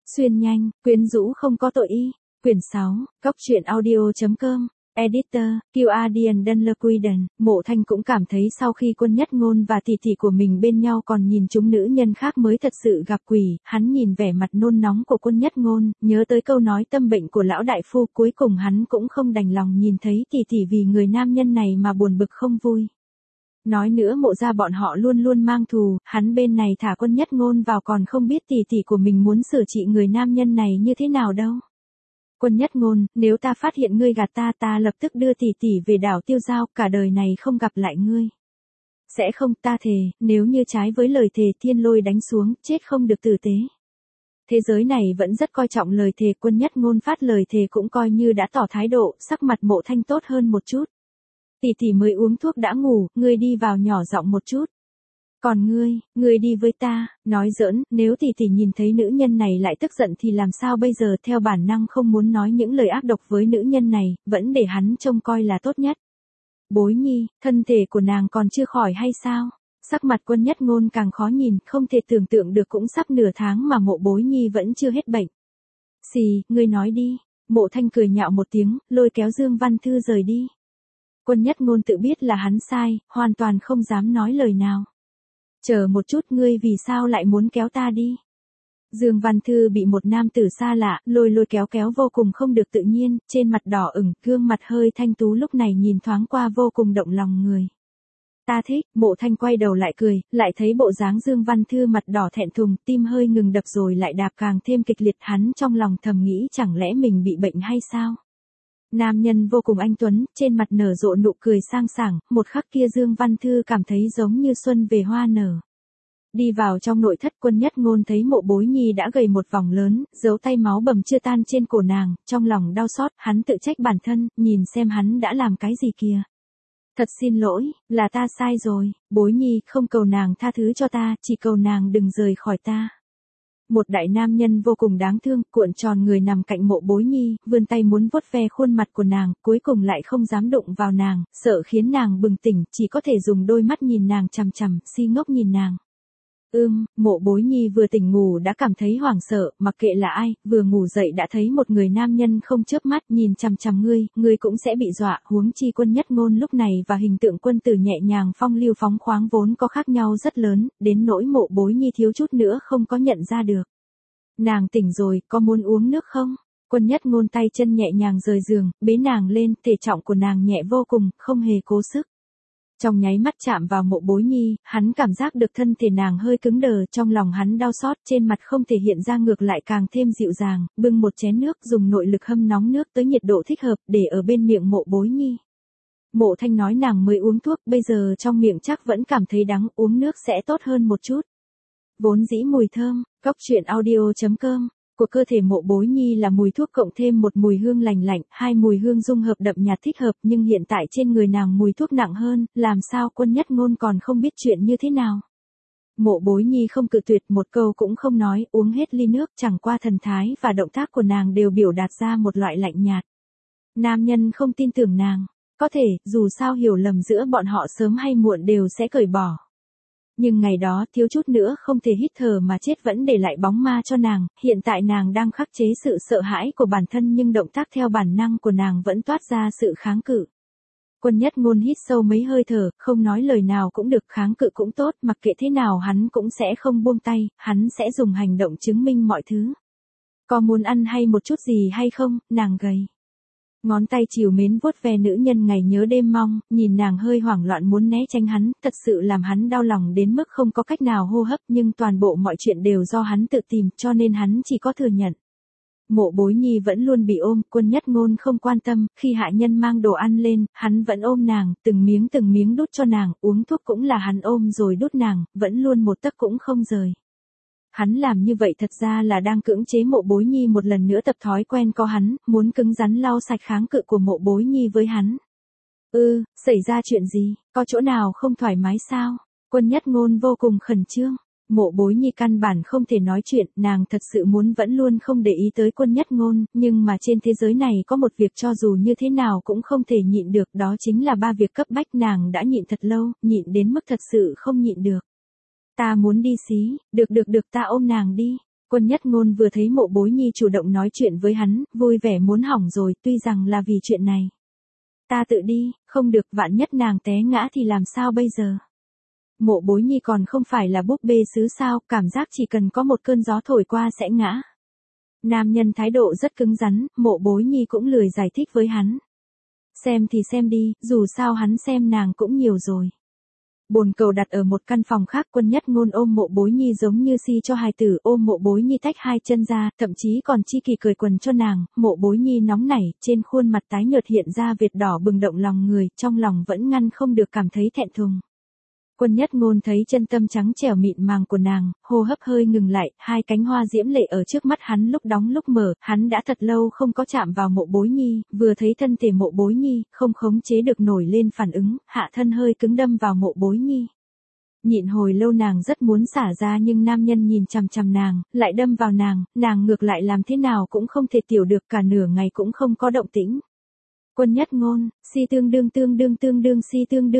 Xuyên nhanh, quyến rũ không có tội y. Quyển 6, Cóc truyện audio.com. Editor, Guardian Dunlequiden. Mộ Thanh cũng cảm thấy sau khi Quân Nhất Ngôn và tỷ tỷ của mình bên nhau còn nhìn chúng nữ nhân khác mới thật sự gặp quỷ. Hắn nhìn vẻ mặt nôn nóng của Quân Nhất Ngôn, nhớ tới câu nói tâm bệnh của lão đại phu, cuối cùng hắn cũng không đành lòng nhìn thấy tỷ tỷ vì người nam nhân này mà buồn bực không vui. Nói nữa Mộ gia bọn họ luôn luôn mang thù, hắn bên này thả Quân Nhất Ngôn vào còn không biết tỷ tỷ của mình muốn xử trị người nam nhân này như thế nào đâu. Quân Nhất Ngôn, nếu ta phát hiện ngươi gạt ta, ta lập tức đưa tỷ tỷ về đảo Tiêu Giao, cả đời này không gặp lại ngươi. Sẽ không, ta thề, nếu như trái với lời thề thiên lôi đánh xuống, chết không được tử tế. Thế giới này vẫn rất coi trọng lời thề, Quân Nhất Ngôn phát lời thề cũng coi như đã tỏ thái độ, sắc mặt Mộ Thanh tốt hơn một chút. Tỷ tỷ mới uống thuốc đã ngủ, ngươi đi vào nhỏ giọng một chút. Còn ngươi đi với ta, nói giỡn, nếu tỷ tỷ nhìn thấy nữ nhân này lại tức giận thì làm sao bây giờ, theo bản năng không muốn nói những lời ác độc với nữ nhân này, vẫn để hắn trông coi là tốt nhất. Bối Nhi, thân thể của nàng còn chưa khỏi hay sao? Sắc mặt Quân Nhất Ngôn càng khó nhìn, không thể tưởng tượng được cũng sắp nửa tháng mà Mộ Bối Nhi vẫn chưa hết bệnh. Xì, ngươi nói đi. Mộ Thanh cười nhạo một tiếng, lôi kéo Dương Văn Thư rời đi. Quân Nhất Ngôn tự biết là hắn sai, hoàn toàn không dám nói lời nào. Chờ một chút, ngươi vì sao lại muốn kéo ta đi? Dương Văn Thư bị một nam tử xa lạ, lôi kéo vô cùng không được tự nhiên, trên mặt đỏ ửng, gương mặt hơi thanh tú lúc này nhìn thoáng qua vô cùng động lòng người. Ta thích, Mộ Thanh quay đầu lại cười, lại thấy bộ dáng Dương Văn Thư mặt đỏ thẹn thùng, tim hơi ngừng đập rồi lại đạp càng thêm kịch liệt, hắn trong lòng thầm nghĩ chẳng lẽ mình bị bệnh hay sao? Nam nhân vô cùng anh tuấn, trên mặt nở rộ nụ cười sang sảng, một khắc kia Dương Văn Thư cảm thấy giống như xuân về hoa nở. Đi vào trong nội thất, Quân Nhất Ngôn thấy Mộ Bối Nhi đã gầy một vòng lớn, dấu tay máu bầm chưa tan trên cổ nàng, trong lòng đau xót, hắn tự trách bản thân, nhìn xem hắn đã làm cái gì kìa. Thật xin lỗi, là ta sai rồi, Bối Nhi, không cầu nàng tha thứ cho ta, chỉ cầu nàng đừng rời khỏi ta. Một đại nam nhân vô cùng đáng thương, cuộn tròn người nằm cạnh Mộ Bối Nhi, vươn tay muốn vuốt ve khuôn mặt của nàng, cuối cùng lại không dám đụng vào nàng, sợ khiến nàng bừng tỉnh, chỉ có thể dùng đôi mắt nhìn nàng chằm chằm, si ngốc nhìn nàng. Mộ Bối Nhi vừa tỉnh ngủ đã cảm thấy hoảng sợ, mặc kệ là ai, vừa ngủ dậy đã thấy một người nam nhân không chớp mắt nhìn chằm chằm ngươi cũng sẽ bị dọa, huống chi Quân Nhất Ngôn lúc này và hình tượng quân tử nhẹ nhàng phong lưu phóng khoáng vốn có khác nhau rất lớn, đến nỗi Mộ Bối Nhi thiếu chút nữa không có nhận ra được. Nàng tỉnh rồi, có muốn uống nước không? Quân Nhất Ngôn tay chân nhẹ nhàng rời giường, bế nàng lên, thể trọng của nàng nhẹ vô cùng, không hề cố sức. Trong nháy mắt chạm vào Mộ Bối Nhi, hắn cảm giác được thân thể nàng hơi cứng đờ, trong lòng hắn đau xót, trên mặt không thể hiện ra ngược lại càng thêm dịu dàng, bưng một chén nước dùng nội lực hâm nóng nước tới nhiệt độ thích hợp, để ở bên miệng Mộ Bối Nhi. Mộ Thanh nói nàng mới uống thuốc, bây giờ trong miệng chắc vẫn cảm thấy đắng, uống nước sẽ tốt hơn một chút. Vốn dĩ mùi thơm, Cóc truyện audio.com. Của cơ thể Mộ Bối Nhi là mùi thuốc cộng thêm một mùi hương lành lạnh, hai mùi hương dung hợp đậm nhạt thích hợp, nhưng hiện tại trên người nàng mùi thuốc nặng hơn, làm sao Quân Nhất Ngôn còn không biết chuyện như thế nào. Mộ Bối Nhi không cự tuyệt, một câu cũng không nói, uống hết ly nước, chẳng qua thần thái và động tác của nàng đều biểu đạt ra một loại lạnh nhạt. Nam nhân không tin tưởng nàng, có thể, dù sao hiểu lầm giữa bọn họ sớm hay muộn đều sẽ cởi bỏ. Nhưng ngày đó thiếu chút nữa không thể hít thở mà chết vẫn để lại bóng ma cho nàng, hiện tại nàng đang khắc chế sự sợ hãi của bản thân nhưng động tác theo bản năng của nàng vẫn toát ra sự kháng cự. Quân Nhất Ngôn hít sâu mấy hơi thở, không nói lời nào cũng được, kháng cự cũng tốt, mặc kệ thế nào hắn cũng sẽ không buông tay, hắn sẽ dùng hành động chứng minh mọi thứ. Có muốn ăn hay một chút gì hay không, nàng gầy. Ngón tay trìu mến vuốt ve nữ nhân ngày nhớ đêm mong, nhìn nàng hơi hoảng loạn muốn né tránh hắn, thật sự làm hắn đau lòng đến mức không có cách nào hô hấp, nhưng toàn bộ mọi chuyện đều do hắn tự tìm, cho nên hắn chỉ có thừa nhận. Mộ Bối Nhi vẫn luôn bị ôm, Quân Nhất Ngôn không quan tâm, khi hạ nhân mang đồ ăn lên, hắn vẫn ôm nàng, từng miếng đút cho nàng, uống thuốc cũng là hắn ôm rồi đút nàng, vẫn luôn một tấc cũng không rời. Hắn làm như vậy thật ra là đang cưỡng chế Mộ Bối Nhi một lần nữa tập thói quen có hắn, muốn cứng rắn lau sạch kháng cự của Mộ Bối Nhi với hắn. Xảy ra chuyện gì, có chỗ nào không thoải mái sao? Quân Nhất Ngôn vô cùng khẩn trương. Mộ Bối Nhi căn bản không thể nói chuyện, nàng thật sự muốn vẫn luôn không để ý tới Quân Nhất Ngôn, nhưng mà trên thế giới này có một việc cho dù như thế nào cũng không thể nhịn được, đó chính là 3 việc cấp bách, nàng đã nhịn thật lâu, nhịn đến mức thật sự không nhịn được. Ta muốn đi xí, được ta ôm nàng đi. Quân Nhất Ngôn vừa thấy Mộ Bối Nhi chủ động nói chuyện với hắn, vui vẻ muốn hỏng rồi, tuy rằng là vì chuyện này. Ta tự đi, không được, vạn nhất nàng té ngã thì làm sao bây giờ? Mộ Bối Nhi còn không phải là búp bê sứ sao, cảm giác chỉ cần có một cơn gió thổi qua sẽ ngã. Nam nhân thái độ rất cứng rắn, Mộ Bối Nhi cũng lười giải thích với hắn. Xem thì xem đi, dù sao hắn xem nàng cũng nhiều rồi. Bồn cầu đặt ở một căn phòng khác, Quân Nhất Ngôn ôm Mộ Bối Nhi giống như si cho hài tử, ôm Mộ Bối Nhi tách hai chân ra, thậm chí còn chi kỳ cởi quần cho nàng. Mộ Bối Nhi nóng nảy, trên khuôn mặt tái nhợt hiện ra vệt đỏ bừng động lòng người, trong lòng vẫn ngăn không được cảm thấy thẹn thùng. Quân Nhất Ngôn thấy chân tâm trắng trẻo mịn màng của nàng, hô hấp hơi ngừng lại, hai cánh hoa diễm lệ ở trước mắt hắn lúc đóng lúc mở, hắn đã thật lâu không có chạm vào Mộ Bối Nhi, vừa thấy thân thể Mộ Bối Nhi, không khống chế được nổi lên phản ứng, hạ thân hơi cứng đâm vào Mộ Bối Nhi. Nhịn hồi lâu nàng rất muốn xả ra nhưng nam nhân nhìn chằm chằm nàng, lại đâm vào nàng ngược lại làm thế nào cũng không thể tiểu được, cả nửa ngày cũng không có động tĩnh. Quân Nhất Ngôn, si tương đương si tương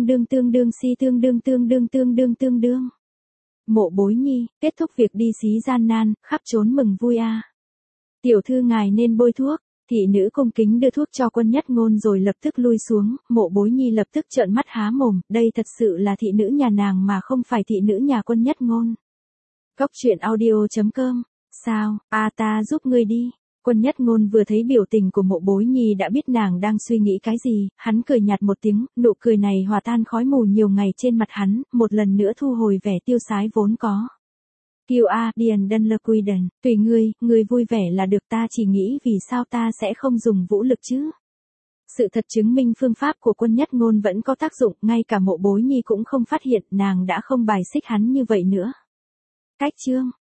đương. Mộ Bối Nhi, kết thúc việc đi xí gian nan, khắp trốn mừng vui a. Tiểu thư ngài nên bôi thuốc. Thị nữ cung kính đưa thuốc cho Quân Nhất Ngôn rồi lập tức lui xuống, Mộ Bối Nhi lập tức trợn mắt há mồm, đây thật sự là thị nữ nhà nàng mà không phải thị nữ nhà Quân Nhất Ngôn. Cóc truyện audio.com, sao, ta giúp ngươi đi. Quân Nhất Ngôn vừa thấy biểu tình của Mộ Bối Nhi đã biết nàng đang suy nghĩ cái gì, hắn cười nhạt một tiếng, nụ cười này hòa tan khói mù nhiều ngày trên mặt hắn, một lần nữa thu hồi vẻ tiêu sái vốn có. QA Điền, tùy ngươi vui vẻ là được, ta chỉ nghĩ vì sao ta sẽ không dùng vũ lực chứ. Sự thật chứng minh phương pháp của Quân Nhất Ngôn vẫn có tác dụng, ngay cả Mộ Bối Nhi cũng không phát hiện, nàng đã không bài xích hắn như vậy nữa. Cách chương